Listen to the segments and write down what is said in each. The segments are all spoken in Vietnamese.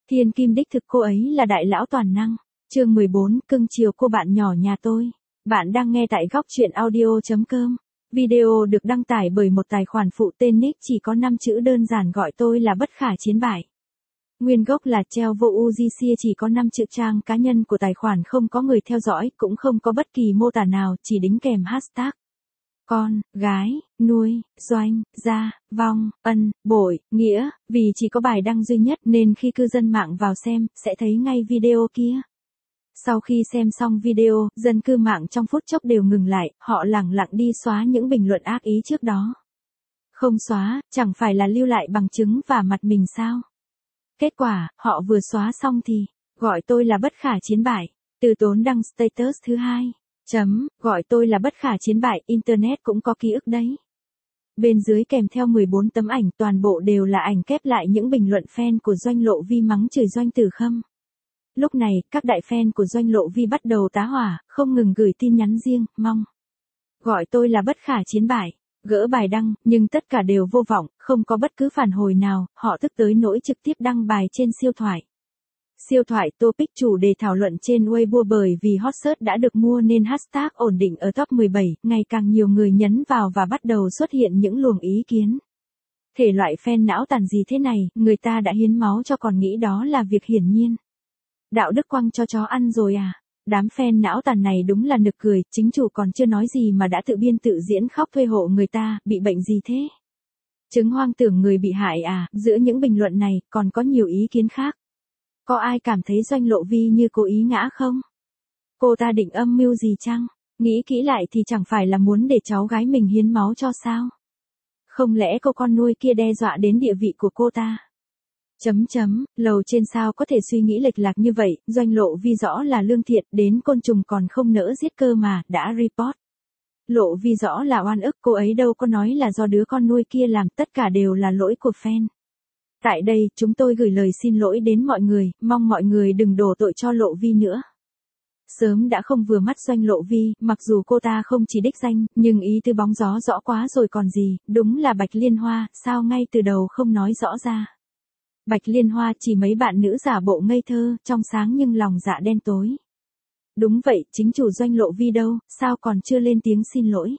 Thiên kim đích thực cô ấy là đại lão toàn năng. Chương 14, cưng chiều cô bạn nhỏ nhà tôi. Bạn đang nghe tại góc truyện audio.com. Video được đăng tải bởi một tài khoản phụ tên nick chỉ có 5 chữ đơn giản gọi tôi là bất khả chiến bại. Nguyên gốc là treo vô UGC, chỉ có 5 chữ, trang cá nhân của tài khoản không có người theo dõi, cũng không có bất kỳ mô tả nào, chỉ đính kèm hashtag. Con, gái, nuôi, doanh, gia, vong, ân, bội, nghĩa, vì chỉ có bài đăng duy nhất nên khi cư dân mạng vào xem, sẽ thấy ngay video kia. Sau khi xem xong video, dân cư mạng trong phút chốc đều ngừng lại, họ lẳng lặng đi xóa những bình luận ác ý trước đó. Không xóa, chẳng phải là lưu lại bằng chứng và mặt mình sao? Kết quả, họ vừa xóa xong thì, gọi tôi là bất khả chiến bại. Từ Tốn đăng status thứ 2. Gọi tôi là bất khả chiến bại, internet cũng có ký ức đấy. Bên dưới kèm theo 14 tấm ảnh, toàn bộ đều là ảnh kép lại những bình luận fan của Doanh Lộ Vi mắng chửi Doanh Tử Khâm. Lúc này, các đại fan của Doanh Lộ Vi bắt đầu tá hỏa, không ngừng gửi tin nhắn riêng, mong gọi tôi là bất khả chiến bại, gỡ bài đăng, nhưng tất cả đều vô vọng, không có bất cứ phản hồi nào, họ tức tới nỗi trực tiếp đăng bài trên siêu thoại. Siêu thoại topic chủ đề thảo luận trên Weibo, bởi vì hot search đã được mua nên hashtag ổn định ở top 17, ngày càng nhiều người nhấn vào và bắt đầu xuất hiện những luồng ý kiến. Thể loại fan não tàn gì thế này, người ta đã hiến máu cho còn nghĩ đó là việc hiển nhiên. Đạo đức quăng cho chó ăn rồi à? Đám fan não tàn này đúng là nực cười, chính chủ còn chưa nói gì mà đã tự biên tự diễn khóc thuê hộ người ta, bị bệnh gì thế? Chứng hoang tưởng người bị hại à? Giữa những bình luận này, còn có nhiều ý kiến khác. Có ai cảm thấy Doanh Lộ Vi như cố ý ngã không? Cô ta định âm mưu gì chăng? Nghĩ kỹ lại thì chẳng phải là muốn để cháu gái mình hiến máu cho sao? Không lẽ cô con nuôi kia đe dọa đến địa vị của cô ta? Lầu trên sao có thể suy nghĩ lệch lạc như vậy, Doanh Lộ Vi rõ là lương thiện, đến côn trùng còn không nỡ giết cơ mà, đã report. Lộ Vi rõ là oan ức, cô ấy đâu có nói là do đứa con nuôi kia làm, tất cả đều là lỗi của fan. Tại đây, chúng tôi gửi lời xin lỗi đến mọi người, mong mọi người đừng đổ tội cho Lộ Vi nữa. Sớm đã không vừa mắt Doanh Lộ Vi, mặc dù cô ta không chỉ đích danh, nhưng ý tứ bóng gió rõ quá rồi còn gì, đúng là Bạch Liên Hoa, sao ngay từ đầu không nói rõ ra. Bạch Liên Hoa chỉ mấy bạn nữ giả bộ ngây thơ, trong sáng nhưng lòng dạ đen tối. Đúng vậy, chính chủ Doanh Lộ Vi đâu, sao còn chưa lên tiếng xin lỗi?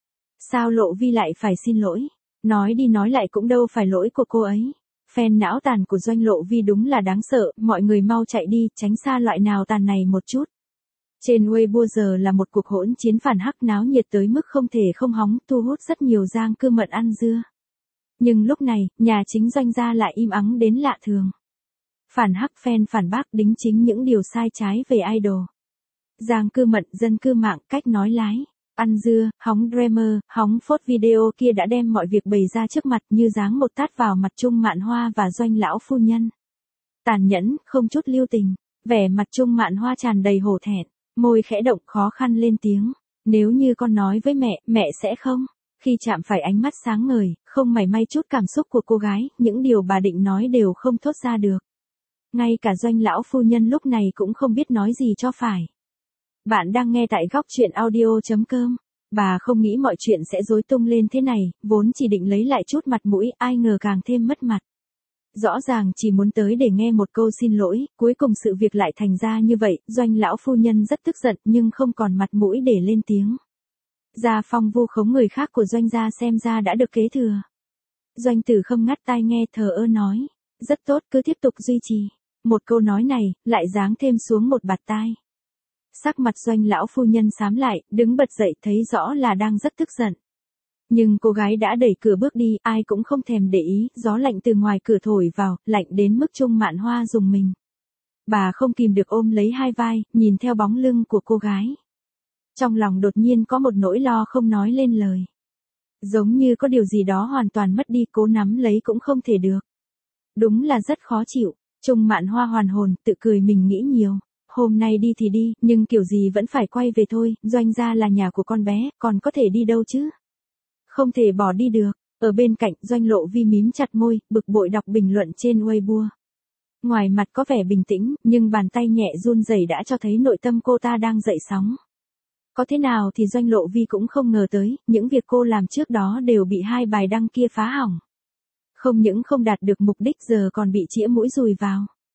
Sao Lộ Vi lại phải xin lỗi? Nói đi nói lại cũng đâu phải lỗi của cô ấy. Fan não tàn của Doanh Lộ Vi đúng là đáng sợ, mọi người mau chạy đi, tránh xa loại nào tàn này một chút. Trên Weibo giờ là một cuộc hỗn chiến phản hắc náo nhiệt tới mức không thể không hóng, thu hút rất nhiều giang cư mận ăn dưa. Nhưng lúc này, nhà chính Doanh gia lại im ắng đến lạ thường. Phản hắc fan phản bác đính chính những điều sai trái về idol. Giang cư mận, dân cư mạng, cách nói lái, ăn dưa, hóng dreamer, hóng phốt video kia đã đem mọi việc bày ra trước mặt như giáng một tát vào mặt Trung Mạn Hoa và Doanh lão phu nhân. Tàn nhẫn, không chút lưu tình, vẻ mặt Trung Mạn Hoa tràn đầy hổ thẹn, môi khẽ động khó khăn lên tiếng. Nếu như con nói với mẹ, mẹ sẽ không. Khi chạm phải ánh mắt sáng ngời, không mảy may chút cảm xúc của cô gái, những điều bà định nói đều không thốt ra được. Ngay cả Doanh lão phu nhân lúc này cũng không biết nói gì cho phải. Bạn đang nghe tại góc truyện audio.com. Bà không nghĩ mọi chuyện sẽ rối tung lên thế này, vốn chỉ định lấy lại chút mặt mũi, ai ngờ càng thêm mất mặt. Rõ ràng chỉ muốn tới để nghe một câu xin lỗi, cuối cùng sự việc lại thành ra như vậy, Doanh lão phu nhân rất tức giận nhưng không còn mặt mũi để lên tiếng. Gia phong vu khống người khác của Doanh gia xem ra đã được kế thừa. Doanh Tử Khâm ngắt tai nghe thờ ơ nói, rất tốt, cứ tiếp tục duy trì. Một câu nói này, lại giáng thêm xuống một bạt tai. Sắc mặt Doanh lão phu nhân xám lại, đứng bật dậy thấy rõ là đang rất tức giận. Nhưng cô gái đã đẩy cửa bước đi, ai cũng không thèm để ý, gió lạnh từ ngoài cửa thổi vào, lạnh đến mức Trung Mạn Hoa rùng mình. Bà không kìm được ôm lấy hai vai, nhìn theo bóng lưng của cô gái. Trong lòng đột nhiên có một nỗi lo không nói lên lời. Giống như có điều gì đó hoàn toàn mất đi, cố nắm lấy cũng không thể được. Đúng là rất khó chịu. Trung Mạn Hoa hoàn hồn, tự cười mình nghĩ nhiều. Hôm nay đi thì đi, nhưng kiểu gì vẫn phải quay về thôi, Doanh gia là nhà của con bé, còn có thể đi đâu chứ? Không thể bỏ đi được. Ở bên cạnh, Doanh Lộ Vi mím chặt môi, bực bội đọc bình luận trên Weibo. Ngoài mặt có vẻ bình tĩnh, nhưng bàn tay nhẹ run rẩy đã cho thấy nội tâm cô ta đang dậy sóng. Có thế nào thì Doanh Lộ Vi cũng không ngờ tới, những việc cô làm trước đó đều bị hai bài đăng kia phá hỏng. Không những không đạt được mục đích giờ còn bị chĩa mũi dùi vào.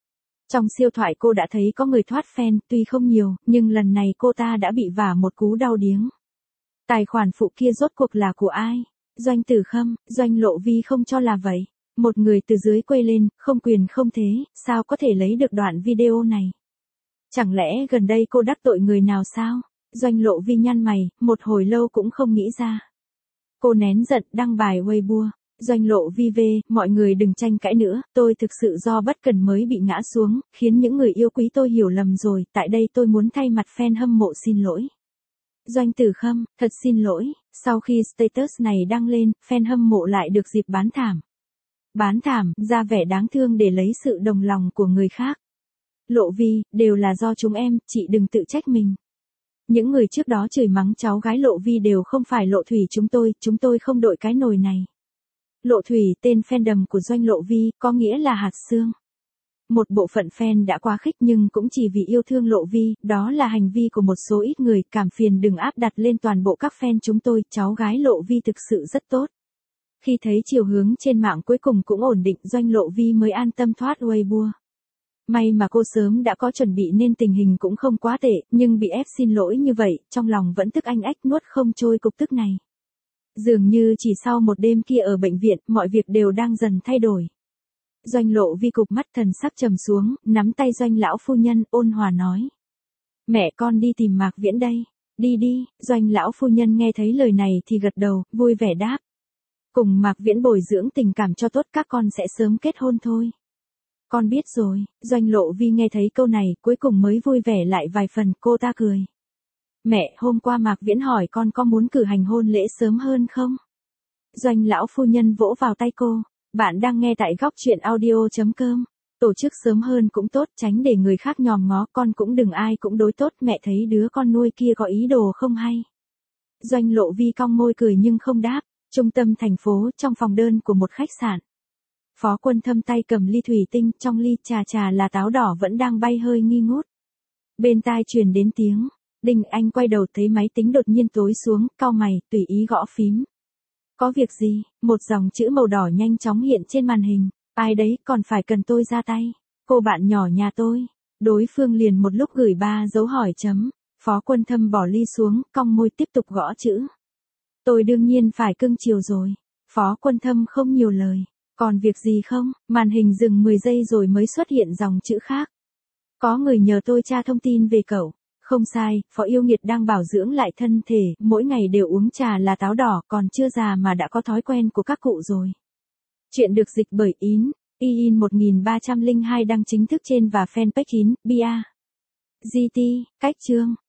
Trong siêu thoại cô đã thấy có người thoát fan, tuy không nhiều, nhưng lần này cô ta đã bị vả một cú đau điếng. Tài khoản phụ kia rốt cuộc là của ai? Doanh Tử Khâm, Doanh Lộ Vi không cho là vậy. Một người từ dưới quay lên, không quyền không thế, sao có thể lấy được đoạn video này? Chẳng lẽ gần đây cô đắc tội người nào sao? Doanh Lộ Vi nhăn mày, một hồi lâu cũng không nghĩ ra. Cô nén giận đăng bài Weibo. Doanh Lộ Vi về, mọi người đừng tranh cãi nữa, tôi thực sự do bất cần mới bị ngã xuống, khiến những người yêu quý tôi hiểu lầm rồi, tại đây tôi muốn thay mặt fan hâm mộ xin lỗi. Doanh Tử Khâm, thật xin lỗi, sau khi status này đăng lên, fan hâm mộ lại được dịp bán thảm. Bán thảm, ra vẻ đáng thương để lấy sự đồng lòng của người khác. Lộ Vi, đều là do chúng em, chị đừng tự trách mình. Những người trước đó chửi mắng cháu gái Lộ Vi đều không phải Lộ Thủy chúng tôi không đội cái nồi này. Lộ Thủy, tên fandom của Doanh Lộ Vi, có nghĩa là hạt xương. Một bộ phận fan đã quá khích nhưng cũng chỉ vì yêu thương Lộ Vi, đó là hành vi của một số ít người, cảm phiền đừng áp đặt lên toàn bộ các fan chúng tôi, cháu gái Lộ Vi thực sự rất tốt. Khi thấy chiều hướng trên mạng cuối cùng cũng ổn định, Doanh Lộ Vi mới an tâm thoát Weibo. May mà cô sớm đã có chuẩn bị nên tình hình cũng không quá tệ, nhưng bị ép xin lỗi như vậy, trong lòng vẫn tức anh ách nuốt không trôi cục tức này. Dường như chỉ sau một đêm kia ở bệnh viện, mọi việc đều đang dần thay đổi. Doanh Lộ Vi cụp mắt thần sắc trầm xuống, nắm tay Doanh lão phu nhân, ôn hòa nói. Mẹ con đi tìm Mạc Viễn đây. Đi đi, Doanh lão phu nhân nghe thấy lời này thì gật đầu, vui vẻ đáp. Cùng Mạc Viễn bồi dưỡng tình cảm cho tốt, các con sẽ sớm kết hôn thôi. Con biết rồi, Doanh Lộ Vi nghe thấy câu này, cuối cùng mới vui vẻ lại vài phần, cô ta cười. Mẹ, hôm qua Mạc Viễn hỏi con có muốn cử hành hôn lễ sớm hơn không? Doanh lão phu nhân vỗ vào tay cô. Bạn đang nghe tại góc truyện audio.com. Tổ chức sớm hơn cũng tốt, tránh để người khác nhòm ngó, con cũng đừng ai cũng đối tốt, mẹ thấy đứa con nuôi kia có ý đồ không hay. Doanh Lộ Vi cong môi cười nhưng không đáp. Trung tâm thành phố, trong phòng đơn của một khách sạn. Phó Quân Thâm tay cầm ly thủy tinh, trong ly trà là táo đỏ vẫn đang bay hơi nghi ngút. Bên tai truyền đến tiếng. Đinh, anh quay đầu thấy máy tính đột nhiên tối xuống, cau mày, tùy ý gõ phím. Có việc gì? Một dòng chữ màu đỏ nhanh chóng hiện trên màn hình. Ai đấy, còn phải cần tôi ra tay. Cô bạn nhỏ nhà tôi. Đối phương liền một lúc gửi 3 dấu hỏi chấm. Phó Quân Thâm bỏ ly xuống, cong môi tiếp tục gõ chữ. Tôi đương nhiên phải cưng chiều rồi. Phó Quân Thâm không nhiều lời. Còn việc gì không? Màn hình dừng 10 giây rồi mới xuất hiện dòng chữ khác. Có người nhờ tôi tra thông tin về cậu. Không sai, Phó Yêu Nghiệt đang bảo dưỡng lại thân thể, mỗi ngày đều uống trà là táo đỏ, còn chưa già mà đã có thói quen của các cụ rồi. Chuyện được dịch bởi In 1302 đăng chính thức trên và fanpage Bia. GT, cách chương.